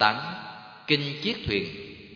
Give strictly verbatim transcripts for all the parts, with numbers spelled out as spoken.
tám. Kinh Chiết Thuyền.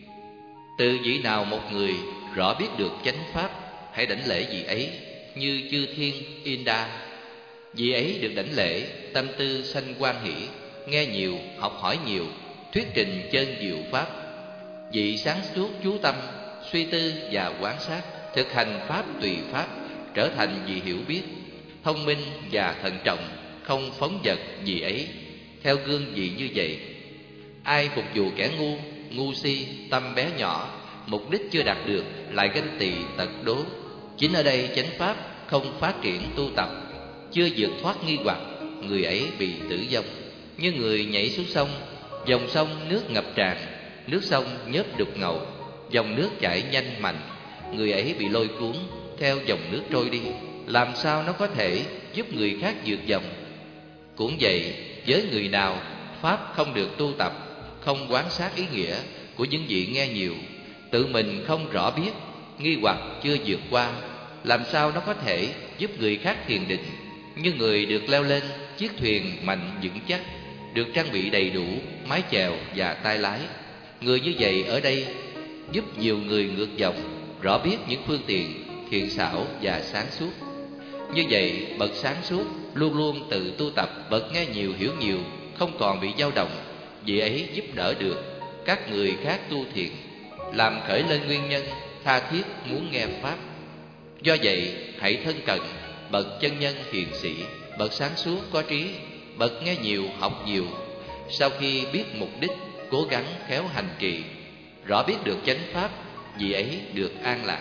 Từ vị nào một người rõ biết được chánh pháp, hãy đảnh lễ vị ấy như chư thiên Inda. Vị ấy được đảnh lễ, tâm tư sanh hoan hỷ, nghe nhiều, học hỏi nhiều, thuyết trình chân diệu pháp. Vị sáng suốt chú tâm, suy tư và quán sát, thực hành pháp tùy pháp, trở thành vị hiểu biết, thông minh và thận trọng, không phóng dật vị ấy. Theo gương vị như vậy, ai phục vụ kẻ ngu, ngu si, tâm bé nhỏ, mục đích chưa đạt được, lại ganh tị tật đố. Chính ở đây chánh pháp không phát triển tu tập, chưa vượt thoát nghi hoặc, người ấy bị tử vong. Như người nhảy xuống sông, dòng sông nước ngập tràn, nước sông nhớp đục ngầu, dòng nước chảy nhanh mạnh, người ấy bị lôi cuốn theo dòng nước trôi đi. Làm sao nó có thể giúp người khác vượt dòng? Cũng vậy, với người nào pháp không được tu tập, không quán sát ý nghĩa của những vị nghe nhiều, tự mình không rõ biết, nghi hoặc chưa vượt qua, làm sao nó có thể giúp người khác thiền định? Như người được leo lên chiếc thuyền mạnh vững chắc, được trang bị đầy đủ mái chèo và tay lái. Người như vậy ở đây giúp nhiều người ngược dòng, rõ biết những phương tiện thiện xảo và sáng suốt. Như vậy, bậc sáng suốt luôn luôn tự tu tập, bậc nghe nhiều hiểu nhiều, không còn bị dao động. Vị ấy giúp đỡ được các người khác tu thiện, làm khởi lên nguyên nhân tha thiết muốn nghe pháp. Do vậy, hãy thân cận bậc chân nhân hiền sĩ, bậc sáng suốt có trí, bậc nghe nhiều học nhiều. Sau khi biết mục đích, cố gắng khéo hành trì, rõ biết được chánh pháp, vị ấy được an lạc.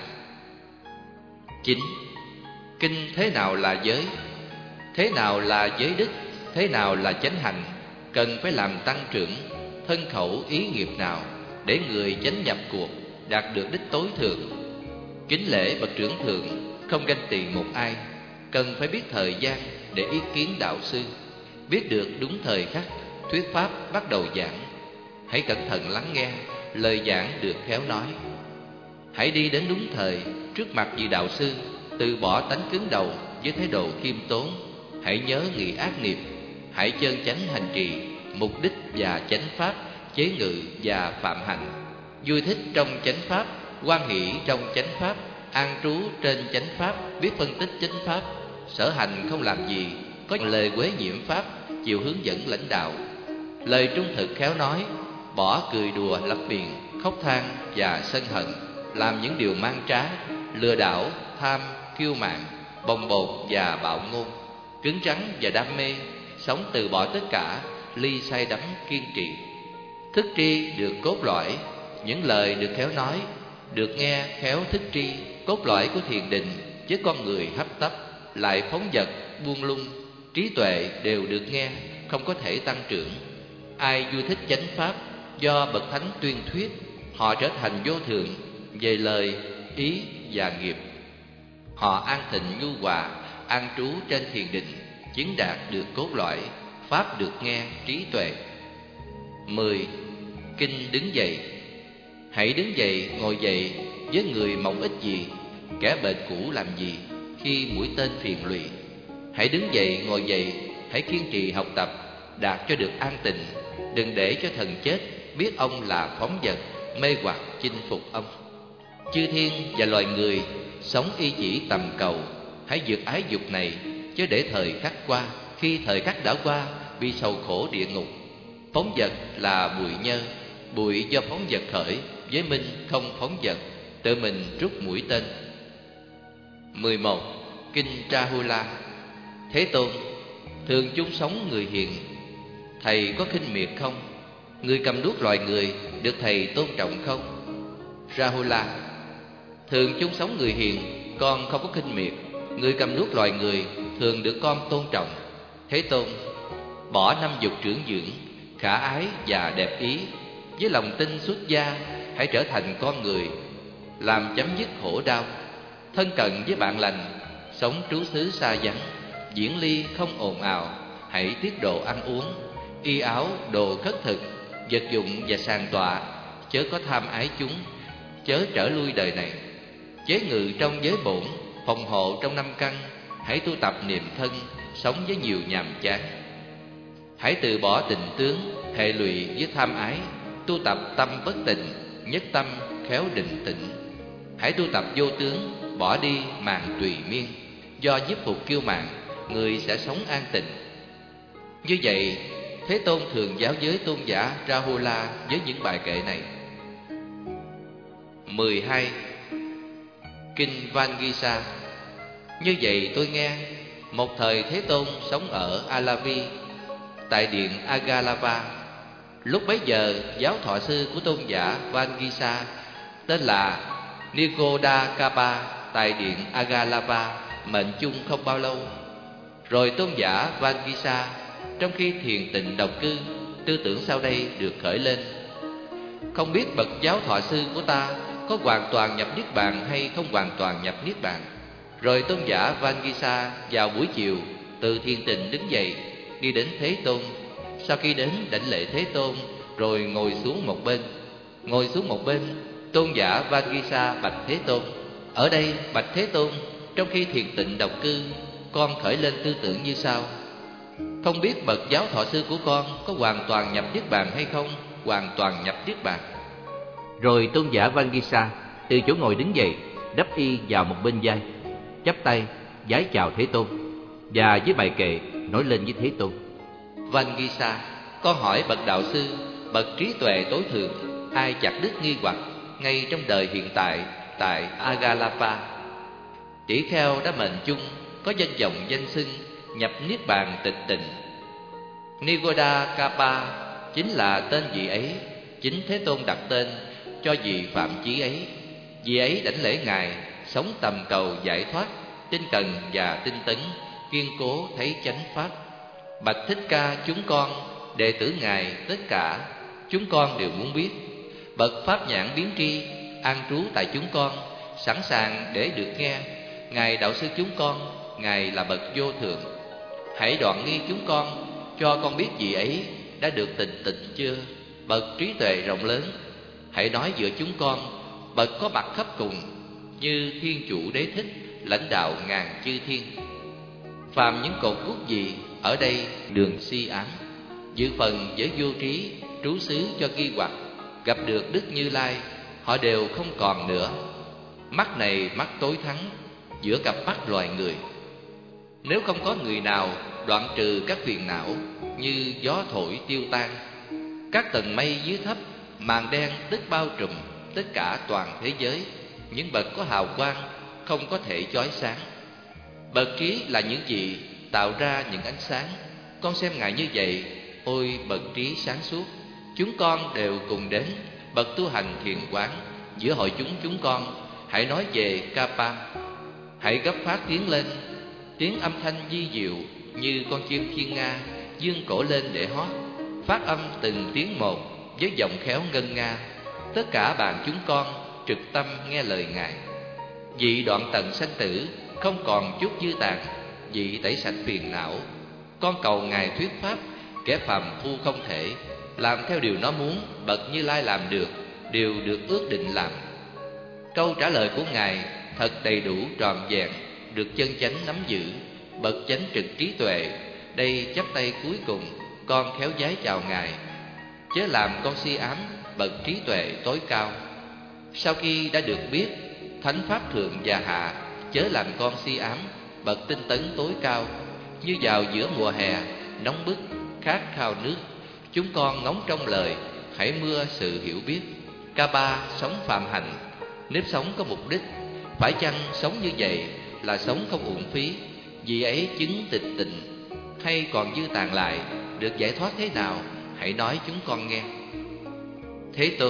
Chín. Kinh thế nào là giới? Thế nào là giới đức? Thế nào là chánh hành? Cần phải làm tăng trưởng thân khẩu ý nghiệp nào để người chánh nhập cuộc, đạt được đích tối thượng? Kính lễ bậc trưởng thượng, không ganh tị một ai. Cần phải biết thời gian để ý kiến đạo sư, biết được đúng thời khắc, thuyết pháp bắt đầu giảng. Hãy cẩn thận lắng nghe, lời giảng được khéo nói. Hãy đi đến đúng thời, trước mặt vị đạo sư, từ bỏ tánh cứng đầu với thái độ khiêm tốn. Hãy nhớ nghị ác nghiệp, hãy chân chánh hành trì, mục đích và chánh pháp, chế ngự và phạm hạnh. Vui thích trong chánh pháp, hoan hỷ trong chánh pháp, an trú trên chánh pháp, biết phân tích chánh pháp. Sở hành không làm gì, có lời quế nhiễm pháp, chịu hướng dẫn lãnh đạo. Lời trung thực khéo nói, bỏ cười đùa lập biện, khóc than và sân hận, làm những điều mang trá, lừa đảo, tham, kiêu mạn, bồng bột và bạo ngôn, cứng rắn và đam mê, sống từ bỏ tất cả, ly say đắm kiên trì. Thức tri được cốt lõi, những lời được khéo nói, được nghe khéo thức tri, cốt lõi của thiền định với con người hấp tấp, lại phóng dật, buông lung, trí tuệ đều được nghe, không có thể tăng trưởng. Ai vui thích chánh pháp do bậc thánh tuyên thuyết, họ trở thành vô thượng về lời, ý và nghiệp. Họ an thịnh nhu hòa, an trú trên thiền định, chứng đạt được cốt lõi, pháp được nghe, trí tuệ. Mười. Kinh đứng dậy. Hãy đứng dậy, ngồi dậy với người mong ích gì, kẻ bệnh cũ làm gì khi mũi tên phiền lụy. Hãy đứng dậy, ngồi dậy, hãy kiên trì học tập, đạt cho được an tịnh. Đừng để cho thần chết biết ông là phóng dật, mê hoặc chinh phục ông. Chư thiên và loài người sống y chỉ tầm cầu, hãy vượt ái dục này, chứ để thời khắc qua. Khi thời khắc đã qua, bị sầu khổ địa ngục. Phóng dật là bụi nhơ, bụi do phóng dật khởi, với minh không phóng dật, tự mình rút mũi tên. Mười một. Kinh Rahula. Thế Tôn, thường chúng sống người hiền, thầy có khinh miệt không? Người cầm đuốc loài người được thầy tôn trọng không? Rahula. Thường chúng sống người hiền, con không có khinh miệt. Người cầm đuốc loài người thường được con tôn trọng. Thế Tôn, bỏ năm dục trưởng dưỡng, khả ái và đẹp ý, với lòng tin xuất gia, hãy trở thành con người, làm chấm dứt khổ đau. Thân cận với bạn lành, sống trú xứ xa vắng, diễn ly không ồn ào. Hãy tiết độ ăn uống, y áo đồ khất thực, vật dụng và sàn tọa, chớ có tham ái chúng, chớ trở lui đời này. Chế ngự trong giới bổn, phòng hộ trong năm căn. Hãy tu tập niệm thân, sống với nhiều nhàm chán. Hãy từ bỏ tình tướng, hệ lụy với tham ái, tu tập tâm bất tịnh, nhất tâm khéo định tĩnh. Hãy tu tập vô tướng, bỏ đi màng tùy miên. Do nhiếp phục kiêu mạn, người sẽ sống an tịnh. Như vậy, Thế Tôn thường giáo giới tôn giả Rahula với những bài kệ này. mười hai. Kinh Vangisa. Như vậy tôi nghe, một thời Thế Tôn sống ở Alavi, tại điện Agalava. Lúc bấy giờ, giáo thọ sư của tôn giả Vangisa tên là Nigodakapa tại điện Agalava mệnh chung không bao lâu. Rồi tôn giả Vangisa trong khi thiền tịnh độc cư, tư tưởng sau đây được khởi lên: không biết bậc giáo thọ sư của ta có hoàn toàn nhập niết bàn hay không hoàn toàn nhập niết bàn. Rồi tôn giả Vangisa vào buổi chiều từ thiền tịnh đứng dậy, đi đến Thế Tôn. Sau khi đến đảnh lễ Thế Tôn, rồi ngồi xuống một bên. Ngồi xuống một bên, tôn giả Vangisa bạch Thế Tôn: ở đây bạch Thế Tôn, trong khi thiền tịnh độc cư, con khởi lên tư tưởng như sau: không biết bậc giáo thọ sư của con có hoàn toàn nhập niết bàn hay không hoàn toàn nhập niết bàn. Rồi tôn giả Vangisa từ chỗ ngồi đứng dậy, đắp y vào một bên vai, chắp tay vái chào Thế Tôn, và với bài kệ nói lên với Thế Tôn: Vangisa, con hỏi bậc đạo sư, bậc trí tuệ tối thượng, ai chặt đứt nghi hoặc ngay trong đời hiện tại tại Agalapa. Tỷ kheo đã mệnh chung, có danh vọng danh xưng, nhập niết bàn tịch tịnh. Nigodakapa chính là tên vị ấy. Chính Thế Tôn đặt tên cho vị phạm chí ấy. Vị ấy đảnh lễ Ngài, sống tầm cầu giải thoát, tinh cần và tinh tấn, kiên cố thấy chánh pháp. Bạch Thích Ca, chúng con đệ tử Ngài tất cả, chúng con đều muốn biết. Bậc pháp nhãn biến tri an trú tại chúng con, sẵn sàng để được nghe. Ngài đạo sư chúng con, Ngài là bậc vô thượng. Hãy đoạn nghi chúng con, cho con biết vị ấy đã được tịnh tịnh chưa. Bậc trí tuệ rộng lớn, hãy nói giữa chúng con, bậc có mặt khắp cùng, như thiên chủ đế thích, lãnh đạo ngàn chư thiên. Phàm những cột guốc gì ở đây đường si ám, dự phần với vô trí, trú xứ cho nghi hoặc, gặp được Đức Như Lai, họ đều không còn nữa. Mắt này mắt tối thắng giữa cặp mắt loài người. Nếu không có người nào đoạn trừ các phiền não, như gió thổi tiêu tan, các tầng mây dưới thấp, màn đen tức bao trùm tất cả toàn thế giới. Những bậc có hào quang không có thể chói sáng. Bậc trí là những gì tạo ra những ánh sáng. Con xem Ngài như vậy, ôi bậc trí sáng suốt. Chúng con đều cùng đến bậc tu hành thiền quán. Giữa hội chúng chúng con, hãy nói về Kapa. Hãy gấp phát tiếng lên, tiếng âm thanh vi diệu như con chim thiên nga, dương cổ lên để hót, phát âm từng tiếng một với giọng khéo ngân nga. Tất cả bạn chúng con trực tâm nghe lời Ngài. Vị đoạn tận sanh tử, không còn chút dư tàn, vị tẩy sạch phiền não. Con cầu Ngài thuyết pháp, kẻ phàm phu không thể. Làm theo điều nó muốn, bậc Như Lai làm được, điều được ước định làm. Câu trả lời của Ngài thật đầy đủ tròn vẹn, được chân chánh nắm giữ. Bậc chánh trực trí tuệ, đây chắp tay cuối cùng, con khéo vái chào Ngài. Chớ làm con si ám, bậc trí tuệ tối cao. Sau khi đã được biết thánh pháp thượng và hạ, chớ làm con si ám, bậc tinh tấn tối cao. Như vào giữa mùa hè nóng bức, khát khao nước, chúng con ngóng trong lời, hãy mưa sự hiểu biết. Kapa sống phạm hạnh, nếp sống có mục đích. Phải chăng sống như vậy là sống không uổng phí? Vì ấy chứng tịch tịnh, hay còn dư tàn lại, được giải thoát thế nào? Hãy nói chúng con nghe. Thế Tôn,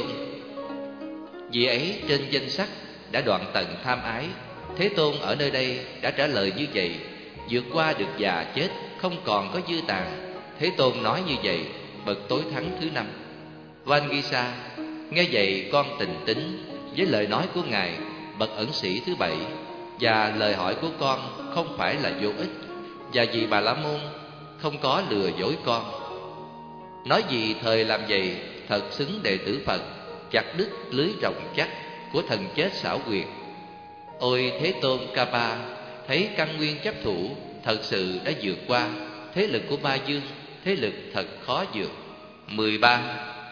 vì ấy trên danh sắc đã đoạn tận tham ái. Thế Tôn ở nơi đây đã trả lời như vậy, vượt qua được già chết, không còn có dư tàn. Thế Tôn nói như vậy, bậc tối thắng thứ năm. Vangisa, nghe vậy con tình tính với lời nói của Ngài, bậc ẩn sĩ thứ bảy. Và lời hỏi của con không phải là vô ích, và vì Bà La Môn không có lừa dối con. Nói gì thời làm vậy, thật xứng đệ tử Phật, chặt đứt lưới rộng chắc của thần chết xảo quyệt. Ôi Thế Tôn Kapa, thấy căn nguyên chấp thủ thật sự đã vượt qua thế lực của ma dương, thế lực thật khó vượt. mười ba.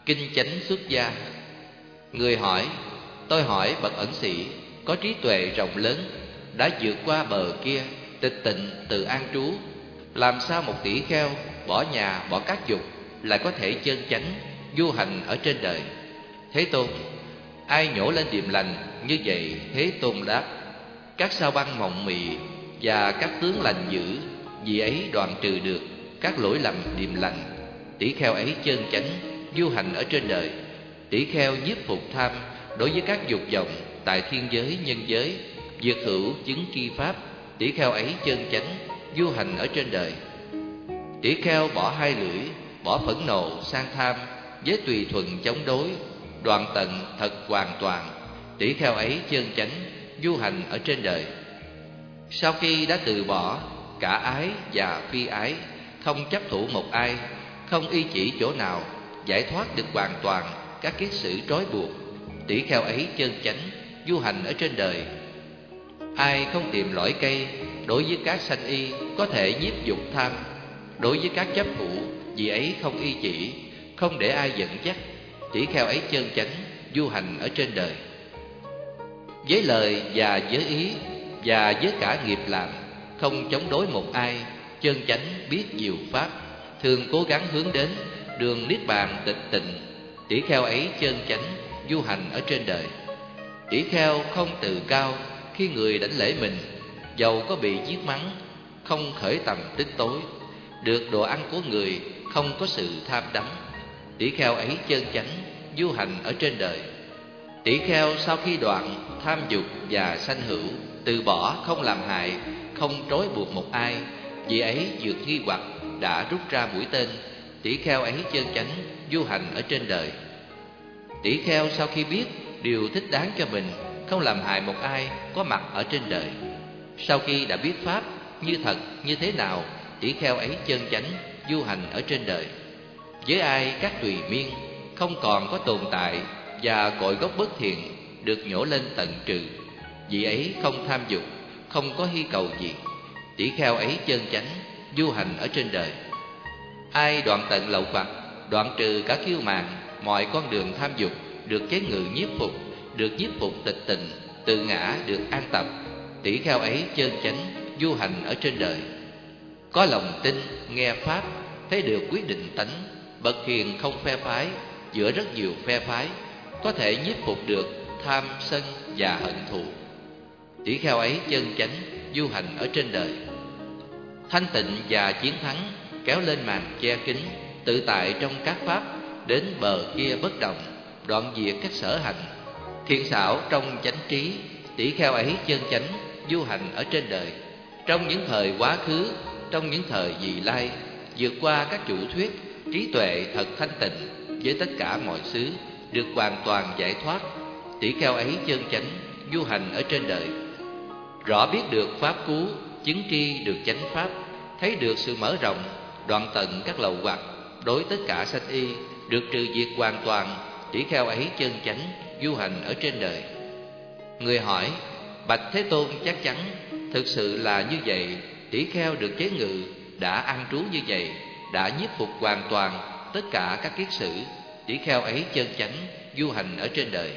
Kinh chánh xuất gia. Người hỏi: tôi hỏi bậc ẩn sĩ có trí tuệ rộng lớn, đã vượt qua bờ kia, tịch tịnh từ an trú, làm sao một tỷ kheo bỏ nhà bỏ các dục lại có thể chân chánh du hành ở trên đời? Thế Tôn: ai nhổ lên điềm lành như vậy? Thế Tôn đáp: các sao băng mộng mị và các tướng lành dữ, vì ấy đoạn trừ được các lỗi lầm điềm lành. Tỷ kheo ấy chân chánh du hành ở trên đời. Tỷ kheo nhiếp phục tham đối với các dục vọng tại thiên giới nhân giới, vượt hữu chứng tri pháp. Tỷ kheo ấy chân chánh du hành ở trên đời. Tỷ kheo bỏ hai lưỡi, bỏ phẫn nộ sang tham, với tùy thuận chống đối, đoạn tận thật hoàn toàn. Tỷ kheo ấy chân chánh du hành ở trên đời. Sau khi đã từ bỏ cả ái và phi ái, không chấp thủ một ai, không y chỉ chỗ nào, giải thoát được hoàn toàn các kiết sử trói buộc. Tỷ kheo ấy chân chánh du hành ở trên đời. Ai không tìm lõi cây đối với các sanh y, có thể nhiếp dục tham. Đối với các chấp thủ, vì ấy không y chỉ, không để ai dẫn dắt. Tỷ kheo ấy chân chánh du hành ở trên đời. Với lời và với ý và với cả nghiệp làm, không chống đối một ai, chân chánh biết nhiều pháp, thường cố gắng hướng đến đường niết bàn tịch tịnh. Tỷ kheo ấy chân chánh du hành ở trên đời. Tỷ kheo không tự cao khi người đảnh lễ mình, dầu có bị giết mắng, không khởi tầm tích tối, được đồ ăn của người, không có sự tham đắm. Tỷ kheo ấy chân chánh du hành ở trên đời. Tỷ kheo sau khi đoạn tham dục và sanh hữu, từ bỏ không làm hại, không trói buộc một ai, vì ấy vượt nghi hoặc, đã rút ra mũi tên. Tỷ kheo ấy chân chánh du hành ở trên đời. Tỷ kheo sau khi biết điều thích đáng cho mình, không làm hại một ai có mặt ở trên đời. Sau khi đã biết pháp như thật như thế nào, tỷ kheo ấy chân chánh du hành ở trên đời. Với ai các tùy miên không còn có tồn tại, và cội gốc bất thiện được nhổ lên tận trừ, vì ấy không tham dục, không có hy cầu gì. Tỷ kheo ấy chân chánh du hành ở trên đời. Ai đoạn tận lậu hoặc, đoạn trừ cả kiêu mạn, mọi con đường tham dục, được chế ngự nhiếp phục, được nhiếp phục tịch tịnh, tự ngã được an tập. Tỷ kheo ấy chân chánh du hành ở trên đời. Có lòng tin nghe pháp, thấy được quyết định tánh, bậc hiền không phe phái giữa rất nhiều phe phái, có thể nhiếp phục được tham sân và hận thù. Tỷ kheo ấy chân chánh du hành ở trên đời. Thanh tịnh và chiến thắng kéo lên màn che kín, tự tại trong các pháp, đến bờ kia bất động, đoạn diệt các sở hành. Thiện xảo trong chánh trí, tỷ kheo ấy chân chánh du hành ở trên đời. Trong những thời quá khứ, trong những thời vị lai, vượt qua các chủ thuyết, trí tuệ thật thanh tịnh với tất cả mọi xứ, được hoàn toàn giải thoát. Tỷ kheo ấy chân chánh du hành ở trên đời. Rõ biết được pháp cứu, chứng tri được chánh pháp, thấy được sự mở rộng, đoạn tận các lậu hoặc đối tất cả sanh y, được trừ diệt hoàn toàn. Tỷ kheo ấy chân chánh du hành ở trên đời. Người hỏi: bạch Thế Tôn, chắc chắn thực sự là như vậy? Tỷ kheo được chế ngự, đã an trú như vậy, đã nhiếp phục hoàn toàn tất cả các kiết sử. Tỷ kheo ấy chân chánh du hành ở trên đời.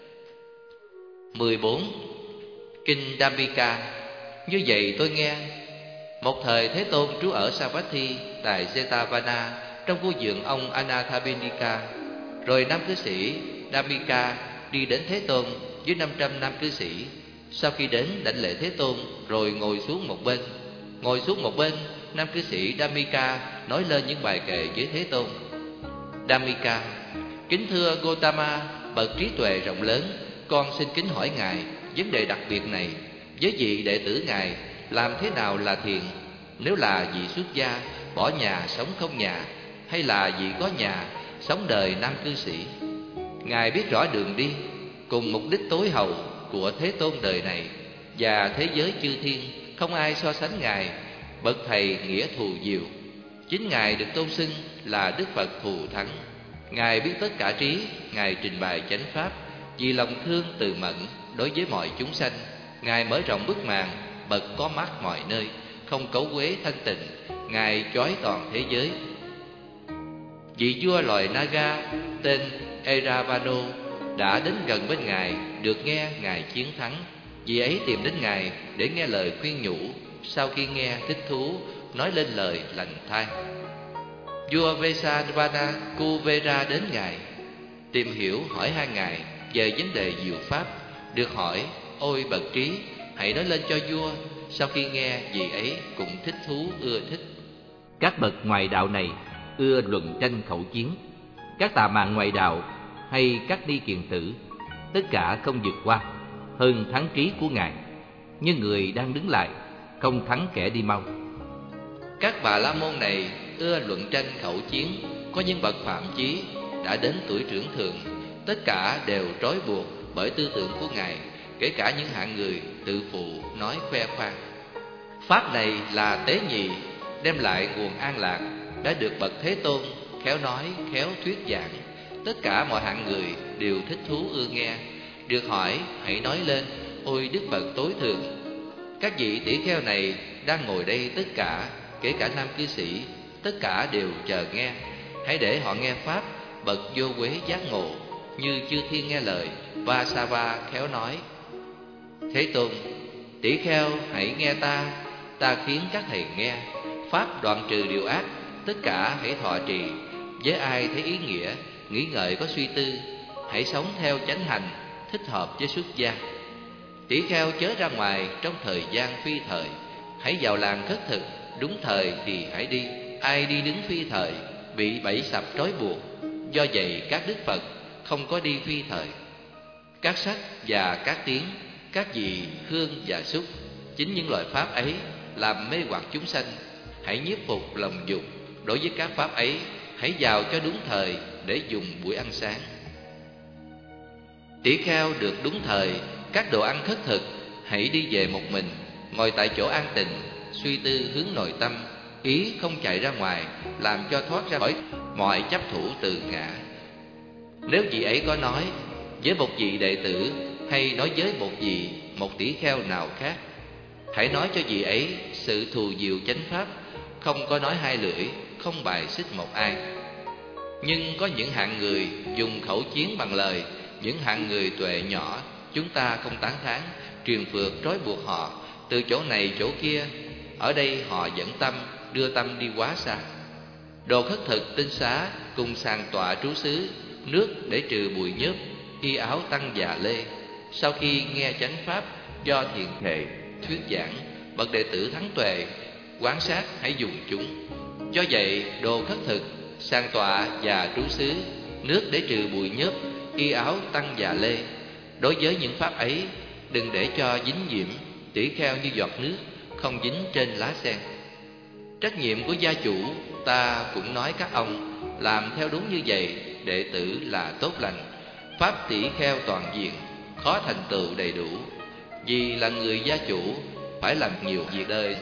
mười bốn. Kinh Dhammika. Như vậy tôi nghe, một thời Thế Tôn trú ở Savatthi tại Jetavana, trong khu vườn ông Anathapindika. Rồi nam cư sĩ Dhammika đi đến Thế Tôn với năm trăm nam cư sĩ. Sau khi đến đảnh lễ Thế Tôn, rồi ngồi xuống một bên. Ngồi xuống một bên, nam cư sĩ Dhammika nói lên những bài kệ với Thế Tôn. Dhammika: kính thưa Gotama, bậc trí tuệ rộng lớn, con xin kính hỏi ngài vấn đề đặc biệt này. Với vị đệ tử ngài, làm thế nào là thiện? Nếu là vị xuất gia, bỏ nhà sống không nhà, hay là vị có nhà, sống đời nam cư sĩ? Ngài biết rõ đường đi cùng mục đích tối hậu của Thế Tôn đời này và thế giới chư thiên, không ai so sánh ngài. Bậc thầy nghĩa thù diệu, chính ngài được tôn xưng là Đức Phật thù thắng. Ngài biết tất cả trí, ngài trình bày chánh pháp vì lòng thương từ mẫn đối với mọi chúng sanh. Ngài mở rộng bức màn, bậc có mắt mọi nơi, không cấu quế thanh tịnh, ngài chói toàn thế giới. Vị vua loài Naga tên Eravano đã đến gần bên Ngài, được nghe Ngài chiến thắng. Vị ấy tìm đến Ngài để nghe lời khuyên nhủ. Sau khi nghe, thích thú nói lên lời lành than. Vua Vesavana Kuvera đến Ngài, tìm hiểu hỏi han Ngài về vấn đề diệu pháp. Được hỏi: ôi bậc trí, hãy nói lên cho vua. Sau khi nghe, vị ấy cũng thích thú ưa thích. Các bậc ngoại đạo này ưa luận tranh khẩu chiến. Các tà mạn ngoại đạo hay các ni kiền tử, tất cả không vượt qua, hơn thắng trí của Ngài. Nhưng người đang đứng lại, không thắng kẻ đi mau. Các bà la môn này ưa luận tranh khẩu chiến. Có những bậc phạm chí đã đến tuổi trưởng thường, tất cả đều trói buộc bởi tư tưởng của Ngài, kể cả những hạng người tự phụ nói khoe khoang. Pháp này là tế nhị, đem lại nguồn an lạc, đã được bậc Thế Tôn khéo nói, khéo thuyết giảng. Tất cả mọi hạng người đều thích thú ưa nghe. Được hỏi: hãy nói lên, ôi Đức Phật tối thượng. Các vị tỷ kheo này đang ngồi đây, tất cả, kể cả nam cư sĩ, tất cả đều chờ nghe. Hãy để họ nghe pháp bậc vô quế giác ngộ, như chư thiên nghe lời. Vasava khéo nói: Thế Tôn, tỷ kheo hãy nghe ta, ta khiến các thầy nghe. Pháp đoạn trừ điều ác, tất cả hãy thọ trì. Với ai thấy ý nghĩa, nghĩ ngợi có suy tư, hãy sống theo chánh hành, thích hợp với xuất gia. Tỷ kheo chớ ra ngoài trong thời gian phi thời, hãy vào làng khất thực, đúng thời thì hãy đi. Ai đi đứng phi thời, bị bẫy sập trói buộc. Do vậy các đức Phật không có đi phi thời. Các sắc và các tiếng, các vị hương và xúc, chính những loại pháp ấy làm mê hoặc chúng sanh. Hãy nhiếp phục lòng dục đối với các pháp ấy, hãy vào cho đúng thời để dùng buổi ăn sáng. Tỷ kheo được đúng thời, các đồ ăn khất thực, hãy đi về một mình, ngồi tại chỗ an tịnh, suy tư hướng nội tâm, ý không chạy ra ngoài, làm cho thoát ra khỏi mọi chấp thủ từ ngã. Nếu vị ấy có nói với một vị đệ tử, hay nói với một vị, một tỷ kheo nào khác, hãy nói cho vị ấy sự thù diệu chánh pháp, không có nói hai lưỡi, không bài xích một ai. Nhưng có những hạng người dùng khẩu chiến bằng lời, những hạng người tuệ nhỏ, chúng ta không tán thán, truyền phược trói buộc họ từ chỗ này chỗ kia. Ở đây họ dẫn tâm, đưa tâm đi quá xa. Đồ khất thực tinh xá cùng sàng tọa trú xứ, nước để trừ bụi nhớp, y áo tăng già lê. Sau khi nghe chánh pháp do thiền thệ thuyết giảng, bậc đệ tử thắng tuệ quán sát hãy dùng chúng. Do vậy đồ khất thực, sàng tọa và trú xứ, nước để trừ bụi nhớp, y áo tăng già lê, đối với những pháp ấy đừng để cho dính nhiễm. Tỷ kheo như giọt nước không dính trên lá sen. Trách nhiệm của gia chủ, ta cũng nói các ông làm theo đúng như vậy, đệ tử là tốt lành. Pháp tỷ kheo toàn diện, khó thành tựu đầy đủ. Vì là người gia chủ, phải làm nhiều việc đời.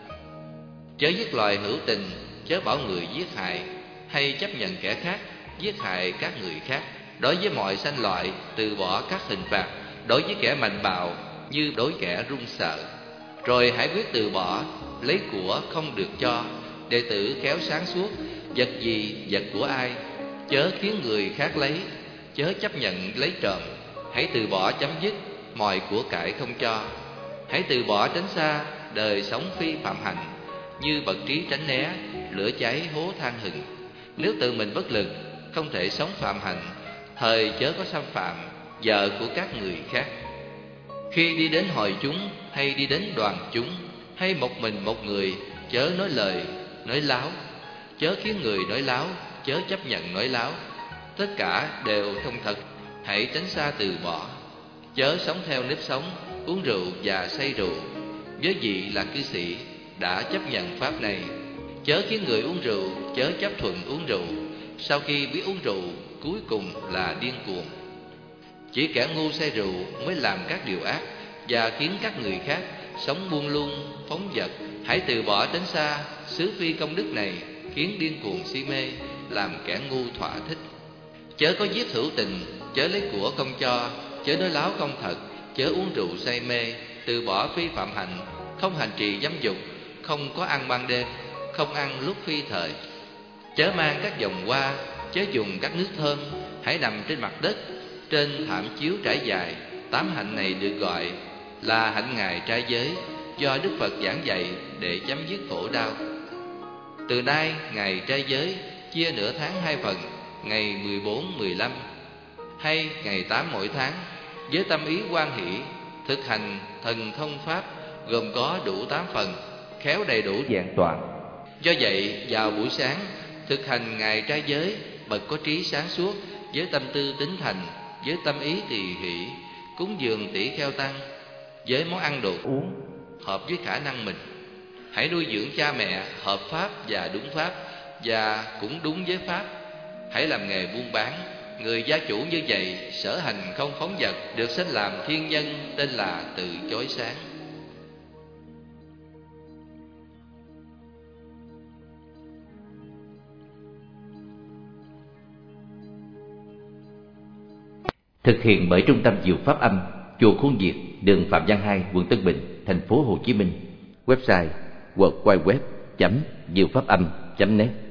Chớ giết loài hữu tình, chớ bảo người giết hại, hay chấp nhận kẻ khác giết hại các người khác. Đối với mọi sanh loại, từ bỏ các hình phạt. Đối với kẻ mạnh bạo, như đối kẻ run sợ. Rồi hãy quyết từ bỏ, lấy của không được cho. Đệ tử khéo sáng suốt, vật gì vật của ai, chớ khiến người khác lấy, chớ chấp nhận lấy trộm. Hãy từ bỏ chấm dứt mọi của cải không cho. Hãy từ bỏ tránh xa đời sống phi phạm hành, như bậc trí tránh né lửa cháy hố than hừng. Nếu tự mình bất lực, không thể sống phạm hành, thời chớ có xâm phạm vợ của các người khác. Khi đi đến hội chúng hay đi đến đoàn chúng, hay một mình một người, chớ nói lời nói láo, chớ khiến người nói láo, chớ chấp nhận nói láo. Tất cả đều không thật, hãy tránh xa từ bỏ. Chớ sống theo nếp sống uống rượu và say rượu. Với vị là cư sĩ đã chấp nhận pháp này, chớ khiến người uống rượu, chớ chấp thuận uống rượu. Sau khi biết uống rượu, cuối cùng là điên cuồng. Chỉ kẻ ngu say rượu mới làm các điều ác và khiến các người khác sống buông lung, phóng dật. Hãy từ bỏ tránh xa xứ phi công đức này, khiến điên cuồng si mê, làm kẻ ngu thỏa thích. Chớ có giết hữu tình, chớ lấy của không cho, chớ nói láo không thật, chớ uống rượu say mê. Từ bỏ phi phạm hạnh, không hành trì dâm dục, không có ăn ban đêm, không ăn lúc phi thời. Chớ mang các vòng hoa, chớ dùng các nước thơm, hãy nằm trên mặt đất, trên thảm chiếu trải dài. Tám hạnh này được gọi là hạnh ngày trai giới, do Đức Phật giảng dạy để chấm dứt khổ đau. Từ nay, ngày trai giới chia nửa tháng hai phần, ngày mười bốn, mười lăm hay ngày tám mỗi tháng, với tâm ý hoan hỷ, thực hành thần thông pháp, gồm có đủ tám phần, khéo đầy đủ vẹn toàn. Do vậy, vào buổi sáng, thực hành ngày trai giới, bậc có trí sáng suốt, với tâm tư tín thành, với tâm ý tỳ hỷ, cúng dường tỷ kheo tăng, với món ăn đồ uống hợp với khả năng mình. Hãy nuôi dưỡng cha mẹ hợp pháp và đúng pháp, và cũng đúng với pháp. Hãy làm nghề buôn bán. Người gia chủ như vậy, sở hành không phóng dật, được sinh làm thiên nhân, tên là từ chói sáng. Thực hiện bởi Trung tâm Diệu Pháp Âm, chùa Khuôn Việt, đường Phạm Văn Hai, quận Tân Bình, thành phố Hồ Chí Minh. Website w w w chấm diệu pháp âm chấm net.